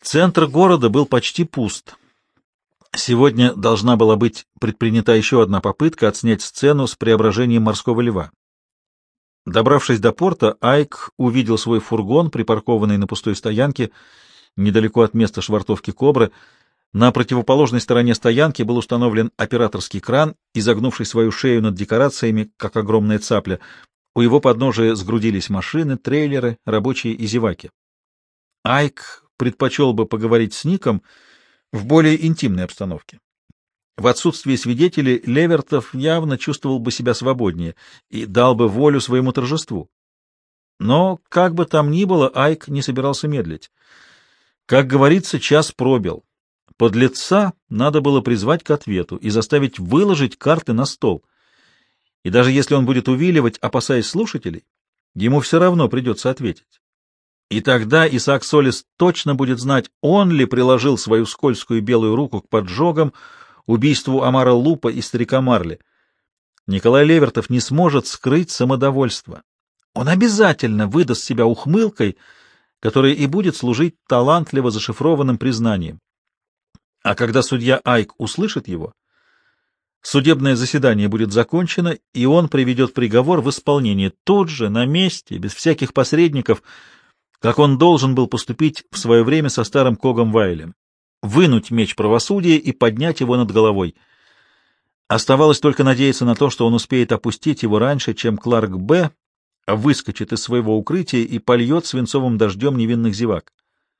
Центр города был почти пуст. Сегодня должна была быть предпринята еще одна попытка отснять сцену с преображением морского льва. Добравшись до порта, Айк увидел свой фургон, припаркованный на пустой стоянке, недалеко от места швартовки «Кобры». На противоположной стороне стоянки был установлен операторский кран, изогнувший свою шею над декорациями, как огромная цапля. У его подножия сгрудились машины, трейлеры, рабочие и зеваки. Айк предпочел бы поговорить с Ником в более интимной обстановке. В отсутствие свидетелей Левертов явно чувствовал бы себя свободнее и дал бы волю своему торжеству. Но, как бы там ни было, Айк не собирался медлить. Как говорится, час пробил. Подлеца надо было призвать к ответу и заставить выложить карты на стол. И даже если он будет увиливать, опасаясь слушателей, ему все равно придется ответить. И тогда Исаак Солис точно будет знать, он ли приложил свою скользкую белую руку к поджогам, убийству Амара Лупа и старика Марли. Николай Левертов не сможет скрыть самодовольство. Он обязательно выдаст себя ухмылкой, которая и будет служить талантливо зашифрованным признанием. А когда судья Айк услышит его, судебное заседание будет закончено, и он приведет приговор в исполнение тут же, на месте, без всяких посредников, как он должен был поступить в свое время со старым Когом Вайлем, вынуть меч правосудия и поднять его над головой. Оставалось только надеяться на то, что он успеет опустить его раньше, чем Кларк Б. выскочит из своего укрытия и польет свинцовым дождем невинных зевак.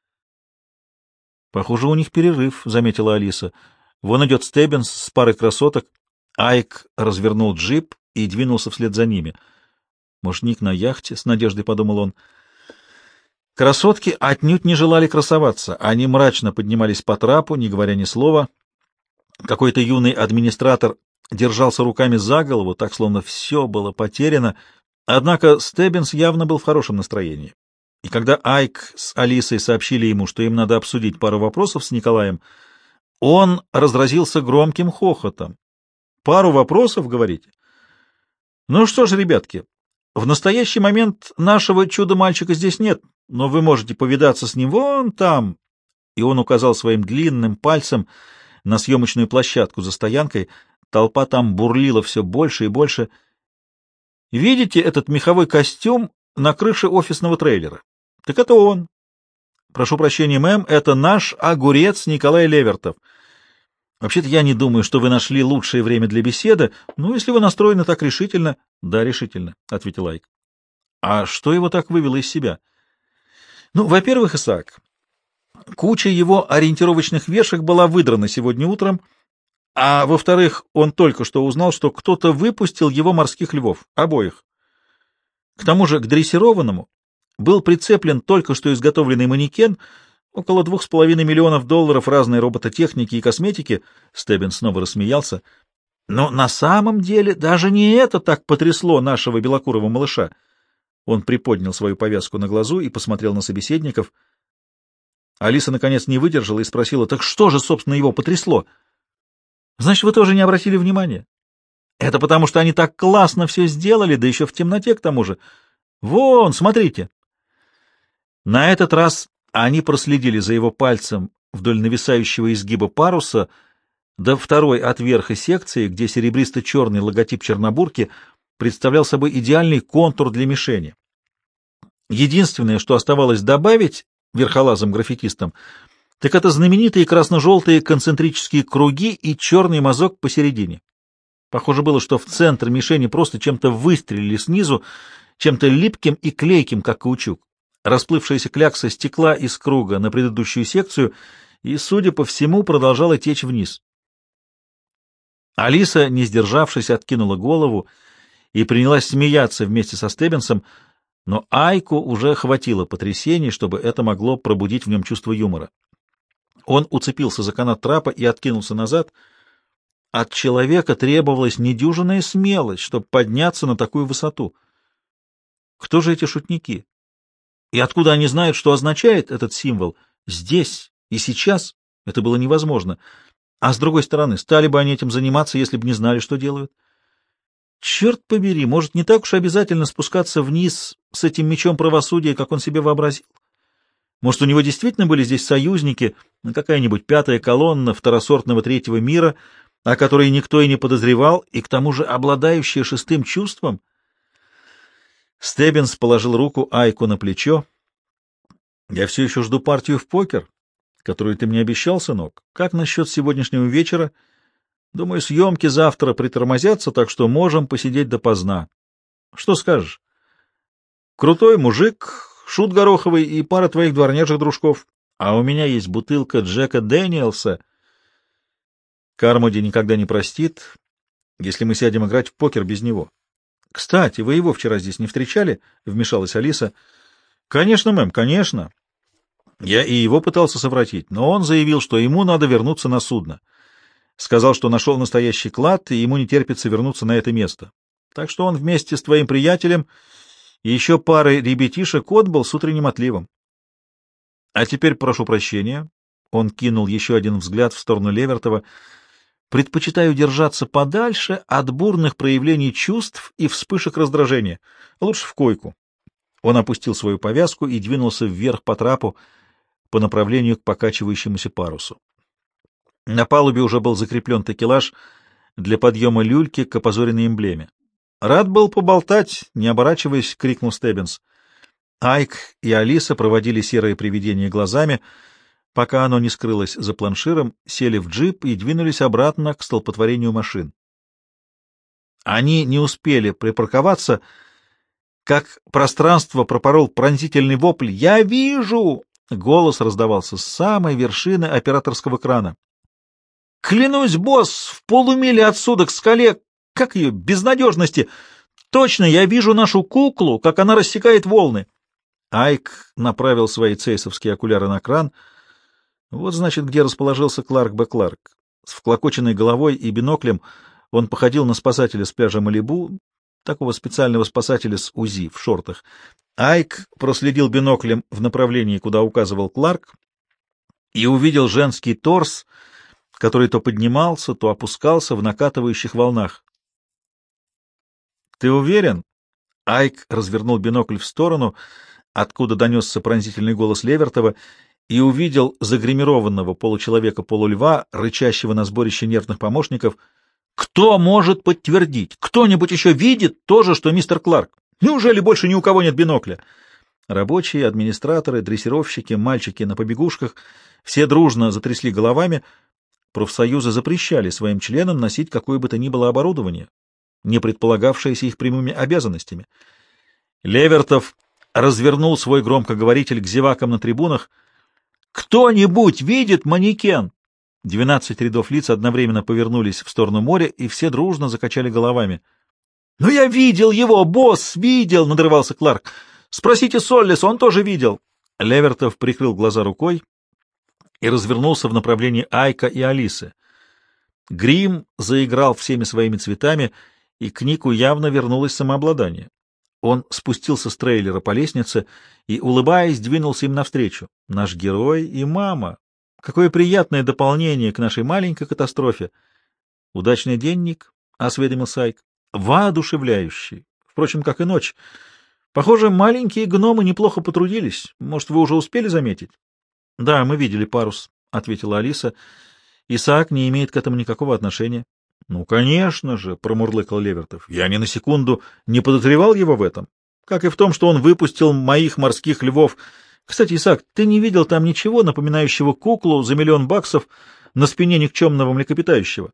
«Похоже, у них перерыв», — заметила Алиса. «Вон идет Стеббинс с парой красоток». Айк развернул джип и двинулся вслед за ними. «Может, Ник на яхте?» — с надеждой подумал он. Красотки отнюдь не желали красоваться. Они мрачно поднимались по трапу, не говоря ни слова. Какой-то юный администратор держался руками за голову, так, словно все было потеряно. Однако Стеббинс явно был в хорошем настроении. И когда Айк с Алисой сообщили ему, что им надо обсудить пару вопросов с Николаем, он разразился громким хохотом. «Пару вопросов, говорите? Ну что ж, ребятки, в настоящий момент нашего чудо-мальчика здесь нет, но вы можете повидаться с ним вон там». И он указал своим длинным пальцем на съемочную площадку за стоянкой. Толпа там бурлила все больше и больше. «Видите этот меховой костюм на крыше офисного трейлера? Так это он. Прошу прощения, мэм, это наш огурец Николай Левертов. Вообще-то я не думаю, что вы нашли лучшее время для беседы, но если вы настроены так решительно...» «Да, решительно», — ответил Айк. «А что его так вывело из себя?» «Ну, во-первых, Исаак, куча его ориентировочных вешек была выдрана сегодня утром, а во-вторых, он только что узнал, что кто-то выпустил его морских львов, обоих. К тому же к дрессированному был прицеплен только что изготовленный манекен, около $2,5 миллионов разной робототехники и косметики». Стеббин снова рассмеялся. «Но на самом деле даже не это так потрясло нашего белокурого малыша». Он приподнял свою повязку на глазу и посмотрел на собеседников. Алиса, наконец, не выдержала и спросила: «Так что же, собственно, его потрясло?» «Значит, вы тоже не обратили внимания?» «Это потому, что они так классно все сделали, да еще в темноте к тому же. Вон, смотрите». На этот раз они проследили за его пальцем вдоль нависающего изгиба паруса до второй от верха секции, где серебристо-черный логотип Чернобурки представлял собой идеальный контур для мишени. Единственное, что оставалось добавить верхолазам-граффитистам, так это знаменитые красно-желтые концентрические круги и черный мазок посередине. Похоже было, что в центр мишени просто чем-то выстрелили снизу, чем-то липким и клейким, как каучук. Расплывшаяся клякса стекла из круга на предыдущую секцию и, судя по всему, продолжала течь вниз. Алиса, не сдержавшись, откинула голову и принялась смеяться вместе со Стеббинсом, но Айку уже хватило потрясений, чтобы это могло пробудить в нем чувство юмора. Он уцепился за канат трапа и откинулся назад. От человека требовалась недюжинная смелость, чтобы подняться на такую высоту. Кто же эти шутники? И откуда они знают, что означает этот символ? Здесь и сейчас это было невозможно. А с другой стороны, стали бы они этим заниматься, если бы не знали, что делают? Черт побери, может, не так уж обязательно спускаться вниз с этим мечом правосудия, как он себе вообразил? Может, у него действительно были здесь союзники, какая-нибудь пятая колонна второсортного третьего мира, о которой никто и не подозревал, и к тому же обладающая шестым чувством? Стеббинс положил руку Айку на плечо. «Я все еще жду партию в покер, которую ты мне обещал, сынок. Как насчет сегодняшнего вечера? Думаю, съемки завтра притормозятся, так что можем посидеть допоздна. Что скажешь? Крутой мужик, шут гороховый и пара твоих дворняжих дружков. А у меня есть бутылка Джека Дэниелса. Кармоди никогда не простит, если мы сядем играть в покер без него. Кстати, вы его вчера здесь не встречали?» — вмешалась Алиса. «Конечно, мэм, конечно. Я и его пытался совратить, но он заявил, что ему надо вернуться на судно. Сказал, что нашел настоящий клад, и ему не терпится вернуться на это место. Так что он вместе с твоим приятелем и еще парой ребятишек отбыл с утренним отливом. А теперь прошу прощения». Он кинул еще один взгляд в сторону Левертова. «Предпочитаю держаться подальше от бурных проявлений чувств и вспышек раздражения. Лучше в койку». Он опустил свою повязку и двинулся вверх по трапу по направлению к покачивающемуся парусу. На палубе уже был закреплен такелаж для подъема люльки к опозоренной эмблеме. «Рад был поболтать», — не оборачиваясь, крикнул Стеббинс. Айк и Алиса проводили серое привидение глазами, пока оно не скрылось за планширом, сели в джип и двинулись обратно к столпотворению машин. Они не успели припарковаться, как пространство пропорол пронзительный вопль «Я вижу!». Голос раздавался с самой вершины операторского крана. «Клянусь, босс, в полумиле отсюда к скале, как ее, безнадежности! Точно, я вижу нашу куклу, как она рассекает волны!» Айк направил свои цейсовские окуляры на кран. Вот, значит, где расположился Кларк Б. Кларк. С вклокоченной головой и биноклем он походил на спасателя с пляжа Малибу, такого специального спасателя с УЗИ в шортах. Айк проследил биноклем в направлении, куда указывал Кларк, и увидел женский торс, который то поднимался, то опускался в накатывающих волнах. «Ты уверен?» Айк развернул бинокль в сторону, откуда донесся пронзительный голос Левертова, и увидел загримированного получеловека-полульва, рычащего на сборище нервных помощников. «Кто может подтвердить? Кто-нибудь еще видит то же, что мистер Кларк? Неужели больше ни у кого нет бинокля?» Рабочие, администраторы, дрессировщики, мальчики на побегушках — все дружно затрясли головами. Профсоюзы запрещали своим членам носить какое бы то ни было оборудование, не предполагавшееся их прямыми обязанностями. Левертов развернул свой громкоговоритель к зевакам на трибунах. «Кто-нибудь видит манекен?» 12 рядов лиц одновременно повернулись в сторону моря, и все дружно закачали головами. «Но я видел его, босс, видел!» — надрывался Кларк. «Спросите Соллис, он тоже видел!» Левертов прикрыл глаза рукой и развернулся в направлении Айка и Алисы. Грим заиграл всеми своими цветами, и к Нику явно вернулось самообладание. Он спустился с трейлера по лестнице и, улыбаясь, двинулся им навстречу. «Наш герой и мама! Какое приятное дополнение к нашей маленькой катастрофе!» «Удачный день, Ник?» — осведомился Айк. «Воодушевляющий. Впрочем, как и ночь. Похоже, маленькие гномы неплохо потрудились. Может, вы уже успели заметить?» «Да, мы видели парус», — ответила Алиса. «Исаак не имеет к этому никакого отношения». «Ну, конечно же», — промурлыкал Левертов. «Я ни на секунду не подозревал его в этом, как и в том, что он выпустил моих морских львов. Кстати, Исаак, ты не видел там ничего, напоминающего куклу за $1 000 000 на спине никчемного млекопитающего?»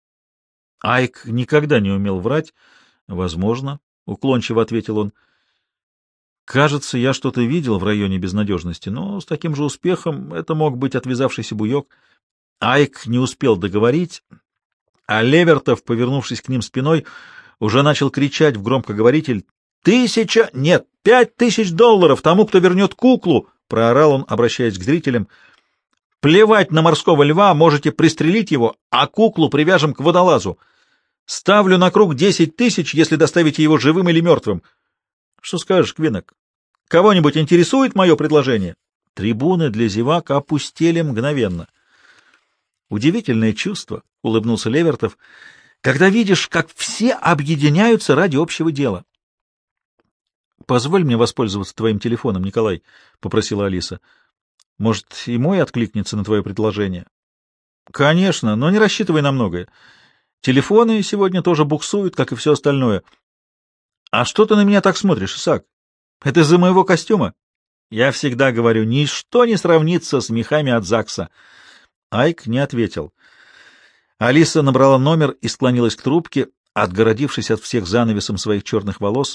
Айк никогда не умел врать. «Возможно», — уклончиво ответил он. «Кажется, я что-то видел в районе безнадежности, но с таким же успехом это мог быть отвязавшийся буек». Айк не успел договорить, а Левертов, повернувшись к ним спиной, уже начал кричать в громкоговоритель: «1000, нет, $5000 тому, кто вернет куклу!» — проорал он, обращаясь к зрителям. «Плевать на морского льва, можете пристрелить его, а куклу привяжем к водолазу. Ставлю на круг 10 000, если доставите его живым или мертвым. Что скажешь, Квинок? Кого-нибудь интересует мое предложение?» Трибуны для зевак опустели мгновенно. «Удивительное чувство», — улыбнулся Левертов, — «когда видишь, как все объединяются ради общего дела». «Позволь мне воспользоваться твоим телефоном, Николай», — попросила Алиса. Может, и мой откликнется на твое предложение? Конечно, но не рассчитывай на многое. Телефоны сегодня тоже буксуют, как и все остальное. А что ты на меня так смотришь, Исаак? Это из-за моего костюма? Я всегда говорю, ничто не сравнится с мехами от ЗАГСа. Айк не ответил. Алиса набрала номер и склонилась к трубке, отгородившись от всех занавесом своих черных волос.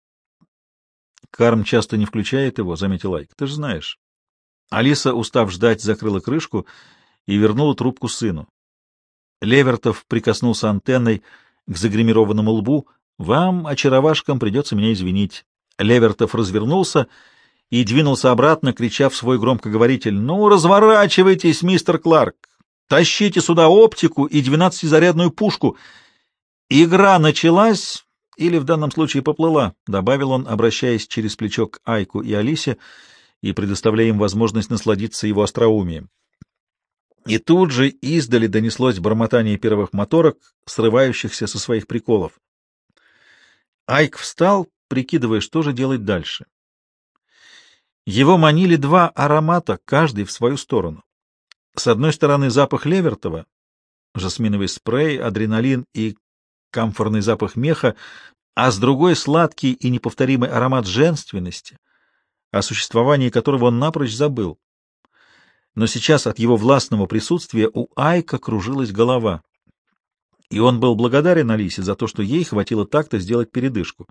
Карм часто не включает его, — заметил Айк. Ты же знаешь. Алиса, устав ждать, закрыла крышку и вернула трубку сыну. Левертов прикоснулся антенной к загримированному лбу. «Вам, очаровашкам, придется меня извинить». Левертов развернулся и двинулся обратно, крича в свой громкоговоритель: «Ну, разворачивайтесь, мистер Кларк! Тащите сюда оптику и 12-зарядную пушку! Игра началась, или в данном случае поплыла», — добавил он, обращаясь через плечо к Айку и Алисе и предоставляя им возможность насладиться его остроумием. И тут же издали донеслось бормотание первых моторок, срывающихся со своих приколов. Айк встал, прикидывая, что же делать дальше. Его манили два аромата, каждый в свою сторону. С одной стороны запах Левертова, жасминовый спрей, адреналин и камфорный запах меха, а с другой сладкий и неповторимый аромат женственности, о существовании которого он напрочь забыл. Но сейчас от его властного присутствия у Айка кружилась голова, и он был благодарен Алисе за то, что ей хватило так-то сделать передышку.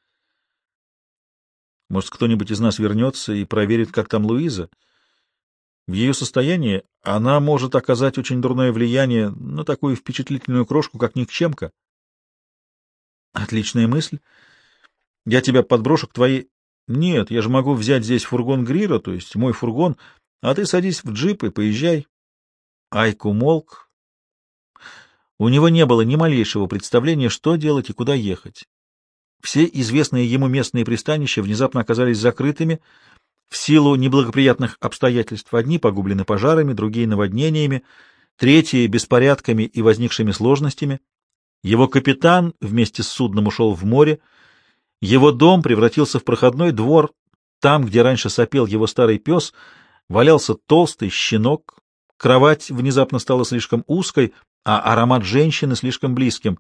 Может, кто-нибудь из нас вернется и проверит, как там Луиза? В ее состоянии она может оказать очень дурное влияние на такую впечатлительную крошку, как Никчемка. Отличная мысль. Я тебя подброшу к твоей... Нет, я же могу взять здесь фургон Грира, то есть мой фургон, а ты садись в джип и поезжай. Айк умолк. У него не было ни малейшего представления, что делать и куда ехать. Все известные ему местные пристанища внезапно оказались закрытыми в силу неблагоприятных обстоятельств. Одни погублены пожарами, другие — наводнениями, третьи — беспорядками и возникшими сложностями. Его капитан вместе с судном ушел в море. Его дом превратился в проходной двор. Там, где раньше сопел его старый пес, валялся толстый щенок. Кровать внезапно стала слишком узкой, а аромат женщины слишком близким.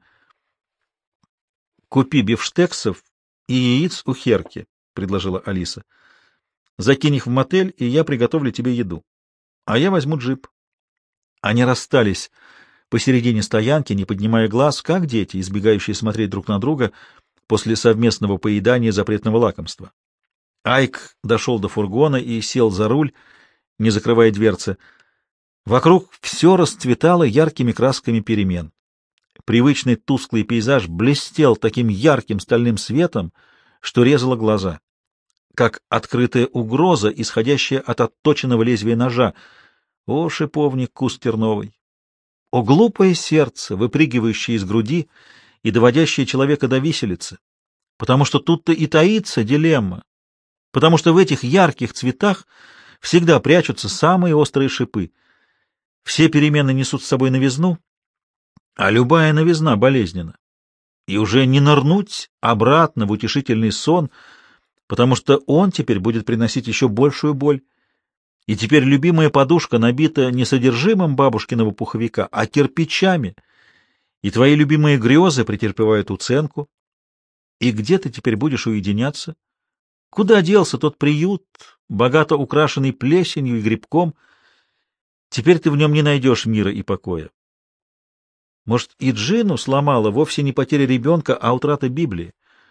«Купи бифштексов и яиц у Херки», — предложила Алиса. «Закинь их в мотель, и я приготовлю тебе еду. А я возьму джип». Они расстались посередине стоянки, не поднимая глаз, как дети, избегающие смотреть друг на друга после совместного поедания запретного лакомства. Айк дошел до фургона и сел за руль, не закрывая дверцы. Вокруг все расцветало яркими красками перемен. Привычный тусклый пейзаж блестел таким ярким стальным светом, что резало глаза, как открытая угроза, исходящая от отточенного лезвия ножа. О, шиповник, куст терновый! О, глупое сердце, выпрыгивающее из груди и доводящее человека до виселицы! Потому что тут-то и таится дилемма, потому что в этих ярких цветах всегда прячутся самые острые шипы. Все перемены несут с собой новизну, а любая новизна болезненна. И уже не нырнуть обратно в утешительный сон, потому что он теперь будет приносить еще большую боль. И теперь любимая подушка набита не содержимым бабушкиного пуховика, а кирпичами, и твои любимые грезы претерпевают уценку. И где ты теперь будешь уединяться? Куда делся тот приют, богато украшенный плесенью и грибком? Теперь ты в нем не найдешь мира и покоя. Может, и Джину сломала вовсе не потеря ребенка, а утрата Библии.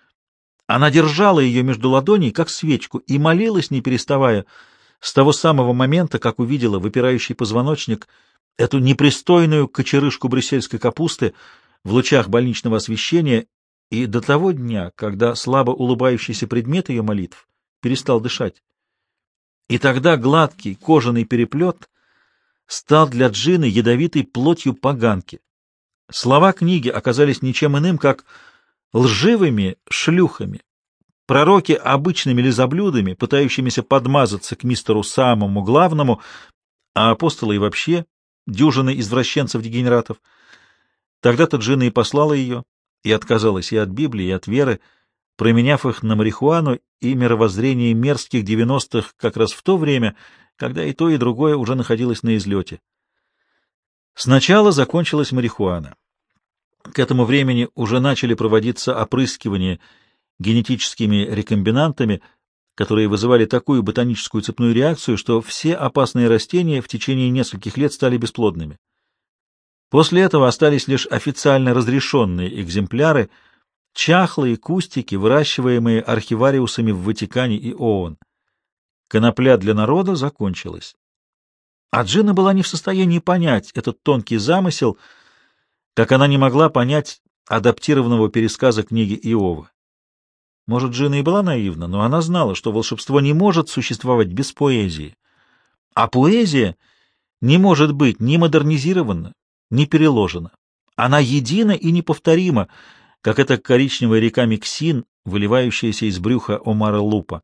Она держала ее между ладоней, как свечку, и молилась, не переставая, с того самого момента, как увидела выпирающий позвоночник, эту непристойную кочерышку брюссельской капусты в лучах больничного освещения, и до того дня, когда слабо улыбающийся предмет ее молитв перестал дышать. И тогда гладкий кожаный переплет стал для Джины ядовитой плотью поганки. Слова книги оказались ничем иным, как лживыми шлюхами, пророки обычными лизоблюдами, пытающимися подмазаться к мистеру самому главному, а апостолы и вообще дюжины извращенцев-дегенератов. Тогда-то Джина и послала ее, и отказалась и от Библии, и от веры, променяв их на марихуану и мировоззрение мерзких 90-х как раз в то время, когда и то, и другое уже находилось на излете. Сначала закончилась марихуана. К этому времени уже начали проводиться опрыскивания генетическими рекомбинантами, которые вызывали такую ботаническую цепную реакцию, что все опасные растения в течение нескольких лет стали бесплодными. После этого остались лишь официально разрешенные экземпляры, чахлые кустики, выращиваемые архивариусами в Ватикане и ООН. Конопля для народа закончилась. А Джина была не в состоянии понять этот тонкий замысел, как она не могла понять адаптированного пересказа книги Иова. Может, Джина и была наивна, но она знала, что волшебство не может существовать без поэзии. А поэзия не может быть ни модернизирована, ни переложена. Она едина и неповторима, как эта коричневая река Миксин, выливающаяся из брюха Омара Лупа.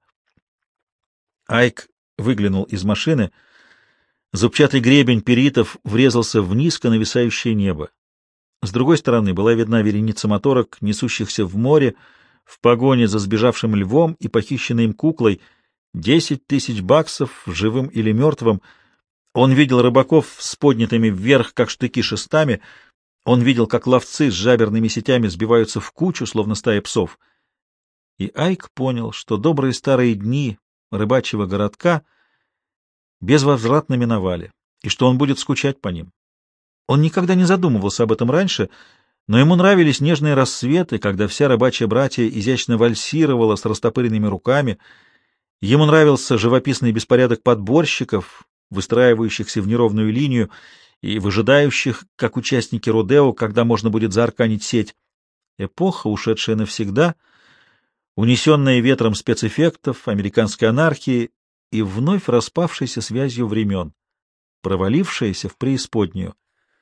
Айк выглянул из машины. Зубчатый гребень перитов врезался в низко нависающее небо. С другой стороны была видна вереница моторок, несущихся в море, в погоне за сбежавшим львом и похищенной им куклой. 10 000 баксов, живым или мертвым. Он видел рыбаков с поднятыми вверх, как штыки, шестами. Он видел, как ловцы с жаберными сетями сбиваются в кучу, словно стая псов. И Айк понял, что добрые старые дни рыбачьего городка безвозвратно миновали, и что он будет скучать по ним. Он никогда не задумывался об этом раньше, но ему нравились нежные рассветы, когда вся рыбачья братья изящно вальсировала с растопыренными руками. Ему нравился живописный беспорядок подборщиков, выстраивающихся в неровную линию и выжидающих, как участники родео, когда можно будет заарканить сеть. Эпоха, ушедшая навсегда, унесенная ветром спецэффектов, американской анархии и вновь распавшейся связью времен, провалившаяся в преисподнюю.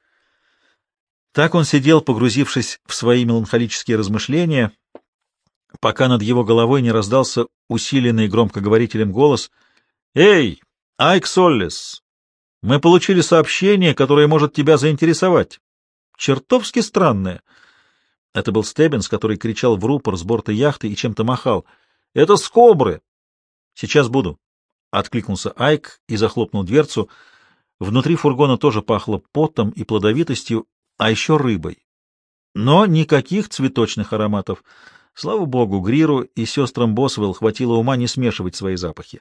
Так он сидел, погрузившись в свои меланхолические размышления, пока над его головой не раздался усиленный громкоговорителем голос: «Эй, Айк Соллес, мы получили сообщение, которое может тебя заинтересовать. Чертовски странное». Это был Стеббинс, который кричал в рупор с борта яхты и чем-то махал. «Это скобры!» «Сейчас буду», — откликнулся Айк и захлопнул дверцу. Внутри фургона тоже пахло потом и плодовитостью, а еще рыбой. Но никаких цветочных ароматов. Слава богу, Гриру и сестрам Босвелл хватило ума не смешивать свои запахи.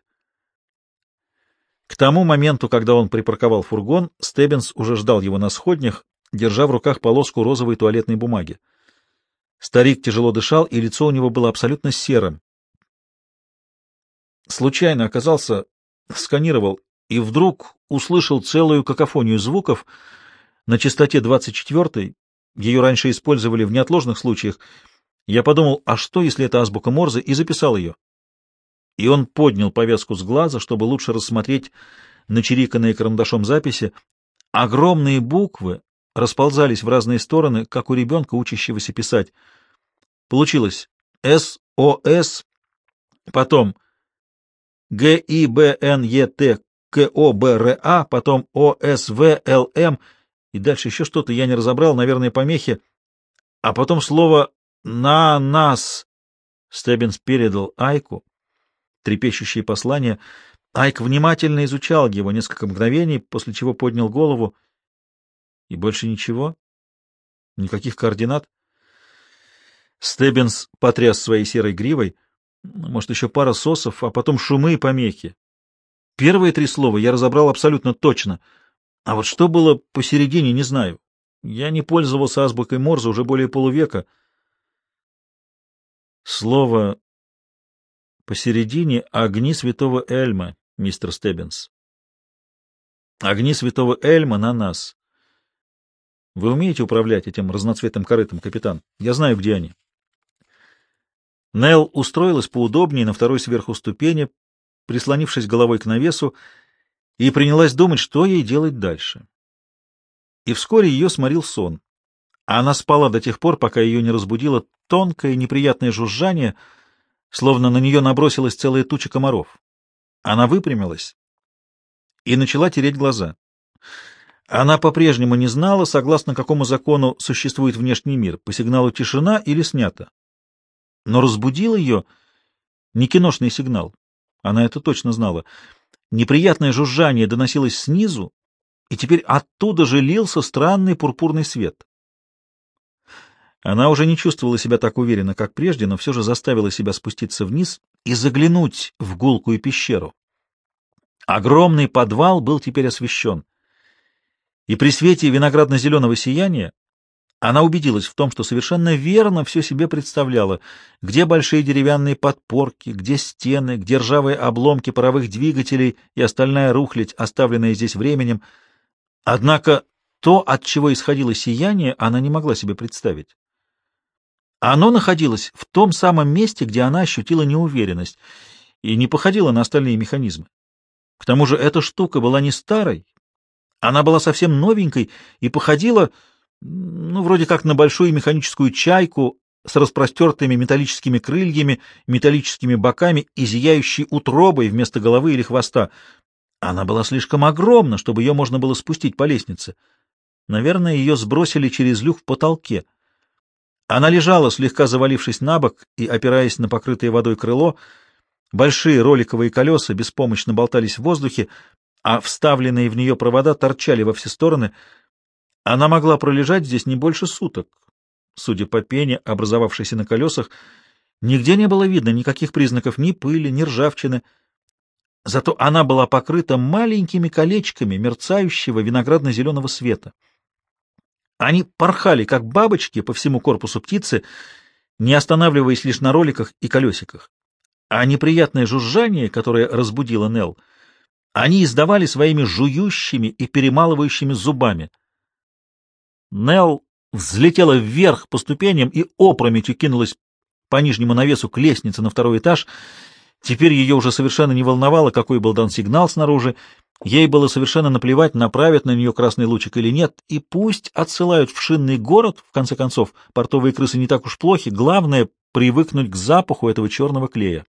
К тому моменту, когда он припарковал фургон, Стеббинс уже ждал его на сходнях, держа в руках полоску розовой туалетной бумаги. Старик тяжело дышал, и лицо у него было абсолютно серым. Случайно оказался, сканировал, и вдруг услышал целую какофонию звуков на частоте 24-й. Ее раньше использовали в неотложных случаях. Я подумал, а что, если это азбука Морзе, и записал ее. И он поднял повязку с глаза, чтобы лучше рассмотреть начериканные карандашом записи. Огромные буквы расползались в разные стороны, как у ребенка, учащегося писать. Получилось СОС, потом ГИБНЕТ КОБРА, потом ОСВЛМ, и дальше еще что-то я не разобрал, наверное, помехи, а потом слово «на нас». Стеббинс передал Айку трепещущее послание. Айк внимательно изучал его несколько мгновений, после чего поднял голову. И больше ничего? Никаких координат? Стеббинс потряс своей серой гривой. Может, еще пара сосов, а потом шумы и помехи. Первые 3 слова я разобрал абсолютно точно, а вот что было посередине, не знаю. Я не пользовался азбукой Морзе уже более полувека. Слово посередине — огни святого Эльма, мистер Стеббинс. Огни святого Эльма на нас. Вы умеете управлять этим разноцветным корытом, капитан? Я знаю, где они. Нелл устроилась поудобнее на второй сверху ступени, прислонившись головой к навесу, и принялась думать, что ей делать дальше. И вскоре ее сморил сон. Она спала до тех пор, пока ее не разбудило тонкое неприятное жужжание, словно на нее набросилась целая туча комаров. Она выпрямилась и начала тереть глаза. Она по-прежнему не знала, согласно какому закону существует внешний мир, по сигналу тишина или снято. Но разбудил ее не киношный сигнал. Она это точно знала. Неприятное жужжание доносилось снизу, и теперь оттуда же лился странный пурпурный свет. Она уже не чувствовала себя так уверенно, как прежде, но все же заставила себя спуститься вниз и заглянуть в гулкую пещеру. Огромный подвал был теперь освещен, и при свете виноградно-зеленого сияния она убедилась в том, что совершенно верно все себе представляла, где большие деревянные подпорки, где стены, где ржавые обломки паровых двигателей и остальная рухлядь, оставленная здесь временем. Однако то, от чего исходило сияние, она не могла себе представить. Оно находилось в том самом месте, где она ощутила неуверенность, и не походило на остальные механизмы. К тому же эта штука была не старой, она была совсем новенькой и походила, вроде как на большую механическую чайку с распростертыми металлическими крыльями, металлическими боками и зияющей утробой вместо головы или хвоста. Она была слишком огромна, чтобы ее можно было спустить по лестнице. Наверное, ее сбросили через люк в потолке. Она лежала, слегка завалившись на бок и опираясь на покрытое водой крыло. Большие роликовые колеса беспомощно болтались в воздухе, а вставленные в нее провода торчали во все стороны. Она могла пролежать здесь не больше суток. Судя по пене, образовавшейся на колесах, нигде не было видно никаких признаков ни пыли, ни ржавчины. Зато она была покрыта маленькими колечками мерцающего виноградно-зеленого света. Они порхали, как бабочки, по всему корпусу птицы, не останавливаясь лишь на роликах и колесиках. А неприятное жужжание, которое разбудило Нелл, они издавали своими жующими и перемалывающими зубами. Нелл взлетела вверх по ступеням и опрометью кинулась по нижнему навесу к лестнице на второй этаж. Теперь ее уже совершенно не волновало, какой был дан сигнал снаружи. Ей было совершенно наплевать, направят на нее красный лучик или нет, и пусть отсылают в шинный город, в конце концов, портовые крысы не так уж плохи, главное — привыкнуть к запаху этого черного клея.